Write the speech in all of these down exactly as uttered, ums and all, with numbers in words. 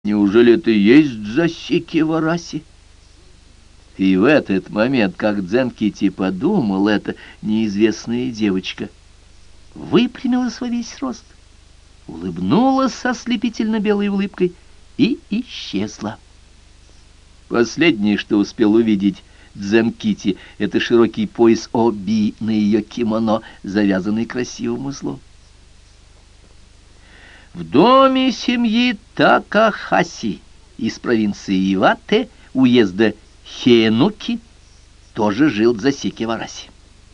Неужели это и есть Дзасики-Вараси? И в этот момент, как Дзен-Кити подумал, эта неизвестная девочка выпрямилась во весь рост, улыбнулась со ослепительно-белой улыбкой и исчезла. Последнее, что успел увидеть Дзен-Кити, это широкий пояс оби на ее кимоно, завязанный красивым узлом. В доме семьи Такахаси из провинции Ивате, уезда Хиэнуки, тоже жил Дзасики-Вараси.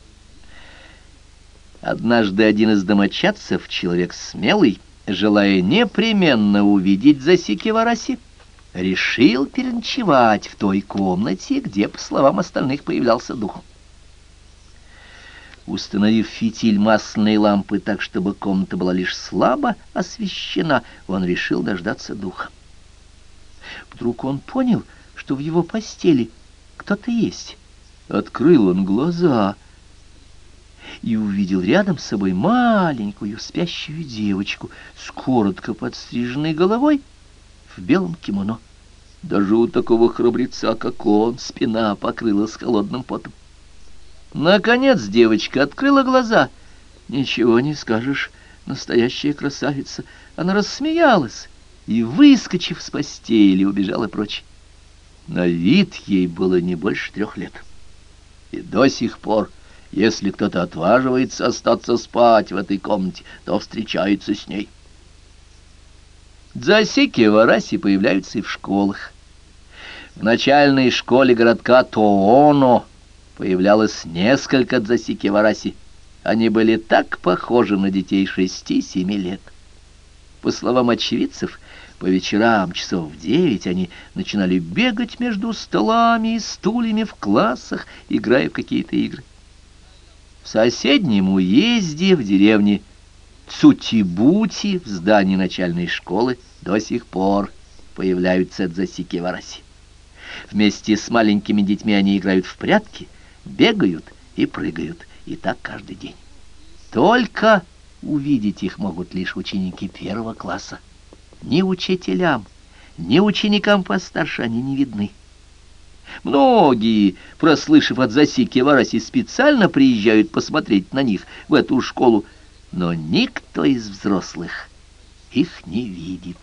Однажды один из домочадцев, человек смелый, желая непременно увидеть Дзасики-Вараси, решил переночевать в той комнате, где, по словам остальных, появлялся дух. Установив фитиль масляной лампы так, чтобы комната была лишь слабо освещена, он решил дождаться духа. Вдруг он понял, что в его постели кто-то есть. Открыл он глаза и увидел рядом с собой маленькую спящую девочку с коротко подстриженной головой в белом кимоно. Даже у такого храбреца, как он, спина покрылась холодным потом. Наконец девочка открыла глаза. Ничего не скажешь, настоящая красавица. Она рассмеялась и, выскочив с постели, убежала прочь. На вид ей было не больше трех лет. И до сих пор, если кто-то отваживается остаться спать в этой комнате, то встречается с ней. Дзасики-Вараси появляются и в школах. В начальной школе городка Тооно появлялось несколько Дзасики-Вараси. Они были так похожи на детей шести-семи лет. По словам очевидцев, по вечерам часов в девять они начинали бегать между столами и стульями в классах, играя в какие-то игры. В соседнем уезде, в деревне Цутибути, в здании начальной школы, до сих пор появляются Дзасики-Вараси. Вместе с маленькими детьми они играют в прятки, бегают и прыгают, и так каждый день. Только увидеть их могут лишь ученики первого класса. Ни учителям, ни ученикам постарше они не видны. Многие, прослышав от Дзасики-Вараси, специально приезжают посмотреть на них в эту школу, но никто из взрослых их не видит.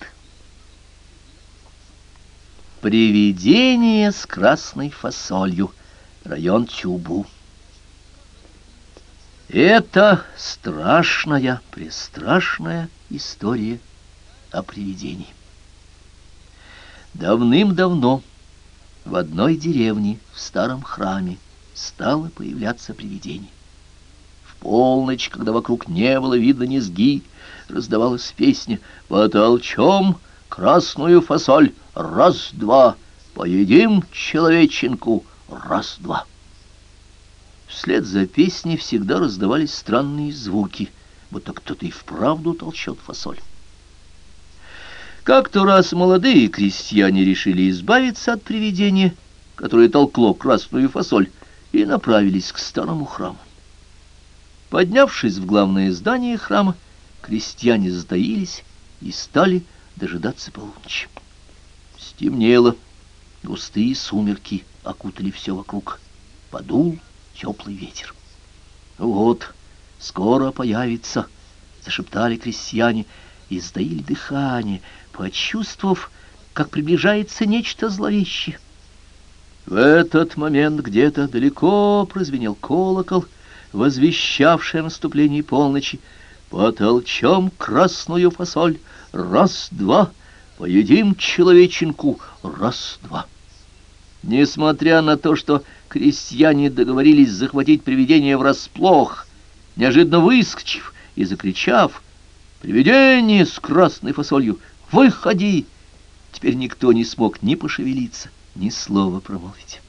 Привидение с красной фасолью. Район Тюбу. Это страшная, престрашная история о привидении. Давным-давно в одной деревне в старом храме стало появляться привидение. В полночь, когда вокруг не было видно низги, раздавалась песня: «Потолчем красную фасоль, раз-два, поедим человеченку, раз-два». Вслед за песней всегда раздавались странные звуки, будто кто-то и вправду толчет фасоль. Как-то раз молодые крестьяне решили избавиться от привидения, которое толкло красную фасоль, и направились к старому храму. Поднявшись в главное здание храма, крестьяне затаились и стали дожидаться полуночи. Стемнело, густые сумерки окутали все вокруг. Подул теплый ветер. «Вот, скоро появится», — зашептали крестьяне и затаили дыхание, почувствовав, как приближается нечто зловещее. В этот момент где-то далеко прозвенел колокол, возвещавший о наступлении полночи. «Потолчем красную фасоль, раз-два, поедим человеченку, раз-два». Несмотря на то, что крестьяне договорились захватить привидение врасплох, неожиданно выскочив и закричав: «Привидение с красной фасолью, выходи!», теперь никто не смог ни пошевелиться, ни слова промолвить.